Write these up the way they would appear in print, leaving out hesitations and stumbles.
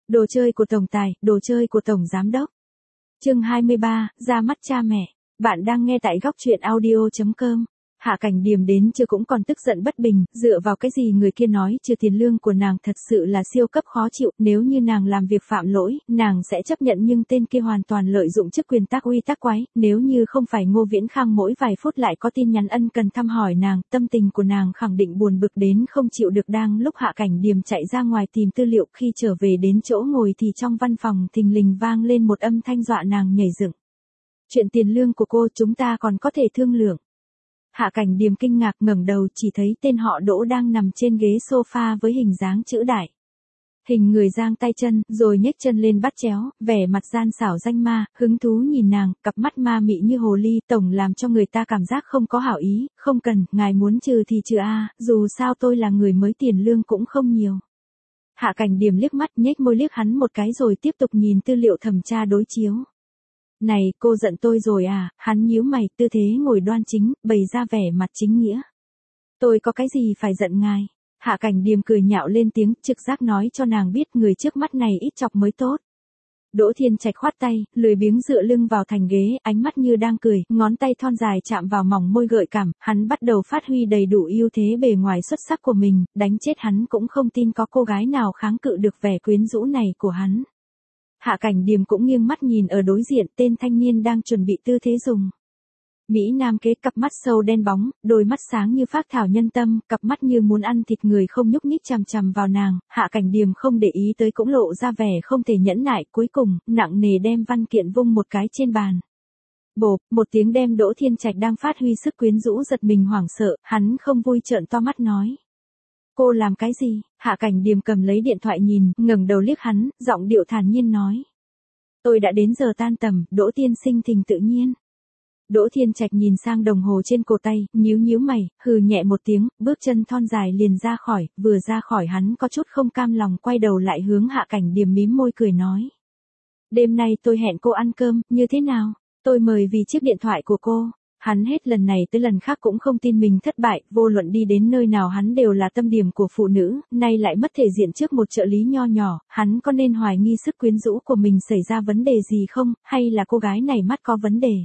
Đồ chơi của tổng tài, đồ chơi của tổng giám đốc. Chương 23, ra mắt cha mẹ. Bạn đang nghe tại góc truyện audio.com. Hạ Cảnh Điềm đến chưa cũng còn tức giận bất bình, dựa vào cái gì người kia nói chưa tiền lương của nàng thật sự là siêu cấp khó chịu, nếu như nàng làm việc phạm lỗi, nàng sẽ chấp nhận nhưng tên kia hoàn toàn lợi dụng chức quyền tác uy tác quái, nếu như không phải Ngô Viễn Khang mỗi vài phút lại có tin nhắn ân cần thăm hỏi nàng, tâm tình của nàng khẳng định buồn bực đến không chịu được. Đang lúc Hạ Cảnh Điềm chạy ra ngoài tìm tư liệu, khi trở về đến chỗ ngồi thì trong văn phòng thình lình vang lên một âm thanh dọa nàng nhảy dựng. Chuyện tiền lương của cô chúng ta còn có thể thương lượng. Hạ Cảnh Điềm kinh ngạc ngẩng đầu chỉ thấy tên họ Đỗ đang nằm trên ghế sofa với hình dáng chữ đại. Hình người giang tay chân, rồi nhếch chân lên bắt chéo, vẻ mặt gian xảo danh ma, hứng thú nhìn nàng, cặp mắt ma mị như hồ ly, tổng làm cho người ta cảm giác không có hảo ý, không cần, ngài muốn trừ thì trừ a, dù sao tôi là người mới tiền lương cũng không nhiều. Hạ Cảnh Điềm liếc mắt nhếch môi liếc hắn một cái rồi tiếp tục nhìn tư liệu thẩm tra đối chiếu. Này, cô giận tôi rồi à, hắn nhíu mày, tư thế ngồi đoan chính, bày ra vẻ mặt chính nghĩa. Tôi có cái gì phải giận ngài? Hạ Cảnh Điềm cười nhạo lên tiếng, trực giác nói cho nàng biết người trước mắt này ít chọc mới tốt. Đỗ Thiên Trạch khoát tay, lười biếng dựa lưng vào thành ghế, ánh mắt như đang cười, ngón tay thon dài chạm vào mỏng môi gợi cảm, hắn bắt đầu phát huy đầy đủ ưu thế bề ngoài xuất sắc của mình, đánh chết hắn cũng không tin có cô gái nào kháng cự được vẻ quyến rũ này của hắn. Hạ Cảnh Điềm cũng nghiêng mắt nhìn ở đối diện tên thanh niên đang chuẩn bị tư thế dùng. Mỹ Nam kế, cặp mắt sâu đen bóng, đôi mắt sáng như phác thảo nhân tâm, cặp mắt như muốn ăn thịt người không nhúc nhích chằm chằm vào nàng, Hạ Cảnh Điềm không để ý tới cũng lộ ra vẻ không thể nhẫn nại, cuối cùng, nặng nề đem văn kiện vung một cái trên bàn. Bộp, một tiếng đem Đỗ Thiên Trạch đang phát huy sức quyến rũ giật mình hoảng sợ, hắn không vui trợn to mắt nói. Cô làm cái gì? Hạ Cảnh Điềm cầm lấy điện thoại nhìn, ngẩng đầu liếc hắn, giọng điệu thản nhiên nói. Tôi đã đến giờ tan tầm, Đỗ tiên sinh thình tự nhiên. Đỗ Thiên Trạch nhìn sang đồng hồ trên cổ tay, nhíu mày, hừ nhẹ một tiếng, bước chân thon dài liền ra khỏi, vừa ra khỏi hắn có chút không cam lòng quay đầu lại hướng Hạ Cảnh Điềm mím môi cười nói. Đêm nay tôi hẹn cô ăn cơm, như thế nào? Tôi mời vì chiếc điện thoại của cô. Hắn hết lần này tới lần khác cũng không tin mình thất bại, vô luận đi đến nơi nào hắn đều là tâm điểm của phụ nữ, nay lại mất thể diện trước một trợ lý nho nhỏ, hắn có nên hoài nghi sức quyến rũ của mình xảy ra vấn đề gì không, hay là cô gái này mắt có vấn đề?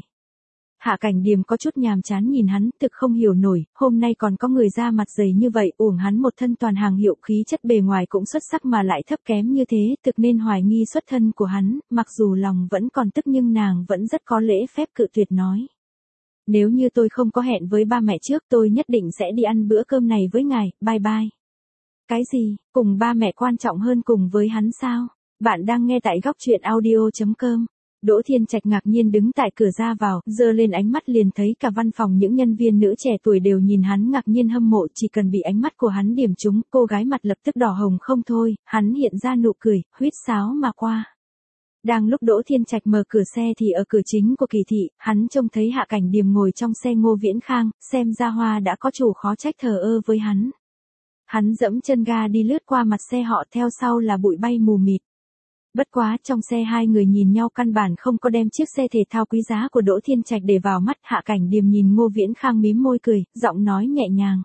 Hạ Cảnh Điềm có chút nhàm chán nhìn hắn, thực không hiểu nổi, hôm nay còn có người ra mặt dày như vậy, uổng hắn một thân toàn hàng hiệu, khí chất bề ngoài cũng xuất sắc mà lại thấp kém như thế, thực nên hoài nghi xuất thân của hắn, mặc dù lòng vẫn còn tức nhưng nàng vẫn rất có lễ phép cự tuyệt nói. Nếu như tôi không có hẹn với ba mẹ trước tôi nhất định sẽ đi ăn bữa cơm này với ngài, bye bye. Cái gì, cùng ba mẹ quan trọng hơn cùng với hắn sao? Bạn đang nghe tại góc truyện audio.com. Đỗ Thiên Trạch ngạc nhiên đứng tại cửa ra vào, giơ lên ánh mắt liền thấy cả văn phòng những nhân viên nữ trẻ tuổi đều nhìn hắn ngạc nhiên hâm mộ, chỉ cần bị ánh mắt của hắn điểm trúng, cô gái mặt lập tức đỏ hồng không thôi, hắn hiện ra nụ cười, huýt sáo mà qua. Đang lúc Đỗ Thiên Trạch mở cửa xe thì ở cửa chính của Kỳ thị, hắn trông thấy Hạ Cảnh Điềm ngồi trong xe Ngô Viễn Khang, xem ra Hoa đã có chủ khó trách thờ ơ với hắn. Hắn dẫm chân ga đi lướt qua mặt xe họ, theo sau là bụi bay mù mịt. Bất quá trong xe hai người nhìn nhau căn bản không có đem chiếc xe thể thao quý giá của Đỗ Thiên Trạch để vào mắt. Hạ Cảnh Điềm nhìn Ngô Viễn Khang mím môi cười, giọng nói nhẹ nhàng.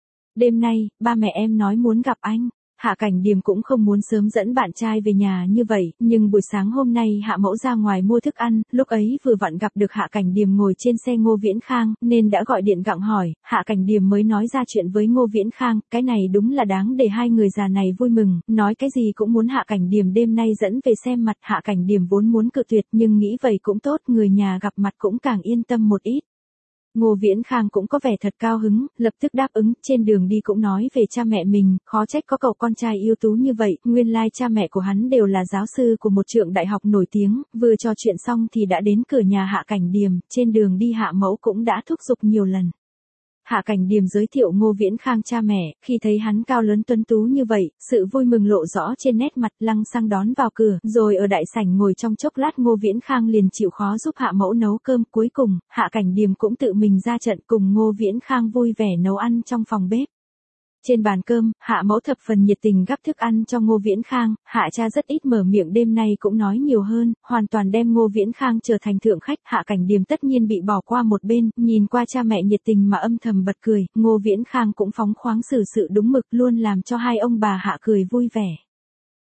Đêm nay, ba mẹ em nói muốn gặp anh. Hạ Cảnh Điềm cũng không muốn sớm dẫn bạn trai về nhà như vậy, nhưng buổi sáng hôm nay Hạ Mẫu ra ngoài mua thức ăn, lúc ấy vừa vặn gặp được Hạ Cảnh Điềm ngồi trên xe Ngô Viễn Khang, nên đã gọi điện gặng hỏi, Hạ Cảnh Điềm mới nói ra chuyện với Ngô Viễn Khang, cái này đúng là đáng để hai người già này vui mừng, nói cái gì cũng muốn Hạ Cảnh Điềm đêm nay dẫn về xem mặt. Hạ Cảnh Điềm vốn muốn cự tuyệt nhưng nghĩ vậy cũng tốt, người nhà gặp mặt cũng càng yên tâm một ít. Ngô Viễn Khang cũng có vẻ thật cao hứng, lập tức đáp ứng, trên đường đi cũng nói về cha mẹ mình, khó trách có cậu con trai ưu tú như vậy, nguyên lai cha mẹ của hắn đều là giáo sư của một trường đại học nổi tiếng, vừa trò chuyện xong thì đã đến cửa nhà Hạ Cảnh Điềm, trên đường đi Hạ Mẫu cũng đã thúc giục nhiều lần. Hạ Cảnh Điềm giới thiệu Ngô Viễn Khang cha mẹ, khi thấy hắn cao lớn tuấn tú như vậy, sự vui mừng lộ rõ trên nét mặt, lăng xăng đón vào cửa, rồi ở đại sảnh ngồi trong chốc lát Ngô Viễn Khang liền chịu khó giúp Hạ Mẫu nấu cơm, cuối cùng, Hạ Cảnh Điềm cũng tự mình ra trận cùng Ngô Viễn Khang vui vẻ nấu ăn trong phòng bếp. Trên bàn cơm, Hạ Mẫu thập phần nhiệt tình gắp thức ăn cho Ngô Viễn Khang, Hạ cha rất ít mở miệng, đêm nay cũng nói nhiều hơn, hoàn toàn đem Ngô Viễn Khang trở thành thượng khách. Hạ Cảnh Điềm tất nhiên bị bỏ qua một bên, nhìn qua cha mẹ nhiệt tình mà âm thầm bật cười, Ngô Viễn Khang cũng phóng khoáng xử sự đúng mực, luôn làm cho hai ông bà Hạ cười vui vẻ.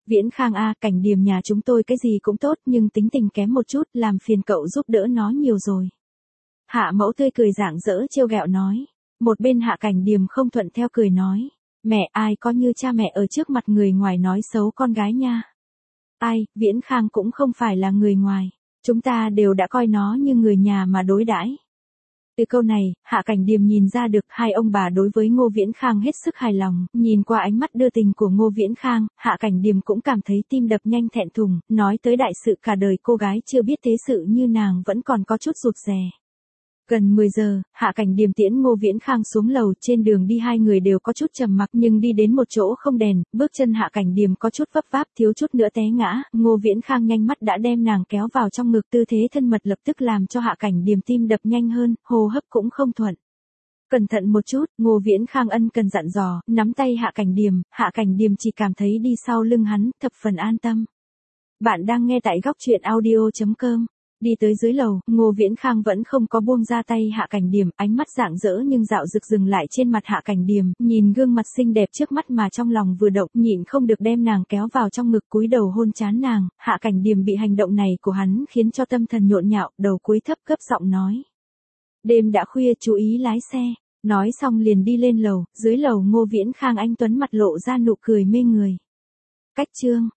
Viễn Khang a, Cảnh Điềm nhà chúng tôi cái gì cũng tốt nhưng tính tình kém một chút, làm phiền cậu giúp đỡ nó nhiều rồi. Hạ Mẫu tươi cười rạng rỡ trêu ghẹo nói. Một bên Hạ Cảnh Điềm không thuận theo cười nói. Mẹ, ai có như cha mẹ ở trước mặt người ngoài nói xấu con gái nha. Ai, Viễn Khang cũng không phải là người ngoài. Chúng ta đều đã coi nó như người nhà mà đối đãi. Từ câu này, Hạ Cảnh Điềm nhìn ra được hai ông bà đối với Ngô Viễn Khang hết sức hài lòng, nhìn qua ánh mắt đưa tình của Ngô Viễn Khang, Hạ Cảnh Điềm cũng cảm thấy tim đập nhanh thẹn thùng, nói tới đại sự cả đời cô gái chưa biết thế sự như nàng vẫn còn có chút rụt rè. Gần 10 giờ, Hạ Cảnh Điềm tiễn Ngô Viễn Khang xuống lầu, trên đường đi hai người đều có chút trầm mặc nhưng đi đến một chỗ không đèn, bước chân Hạ Cảnh Điềm có chút vấp váp thiếu chút nữa té ngã, Ngô Viễn Khang nhanh mắt đã đem nàng kéo vào trong ngực tư thế thân mật lập tức làm cho Hạ Cảnh Điềm tim đập nhanh hơn, hô hấp cũng không thuận. Cẩn thận một chút, Ngô Viễn Khang ân cần dặn dò, nắm tay Hạ Cảnh Điềm chỉ cảm thấy đi sau lưng hắn, thập phần an tâm. Bạn đang nghe tại góc truyện audio.com. Đi tới dưới lầu, Ngô Viễn Khang vẫn không có buông ra tay Hạ Cảnh Điềm, ánh mắt rạng rỡ nhưng dạo rực dừng lại trên mặt Hạ Cảnh Điềm, nhìn gương mặt xinh đẹp trước mắt mà trong lòng vừa động, nhịn không được đem nàng kéo vào trong ngực cúi đầu hôn trán nàng, Hạ Cảnh Điềm bị hành động này của hắn khiến cho tâm thần nhộn nhạo, đầu cúi thấp gấp giọng nói. Đêm đã khuya chú ý lái xe, nói xong liền đi lên lầu, dưới lầu Ngô Viễn Khang anh tuấn mặt lộ ra nụ cười mê người. Cách chương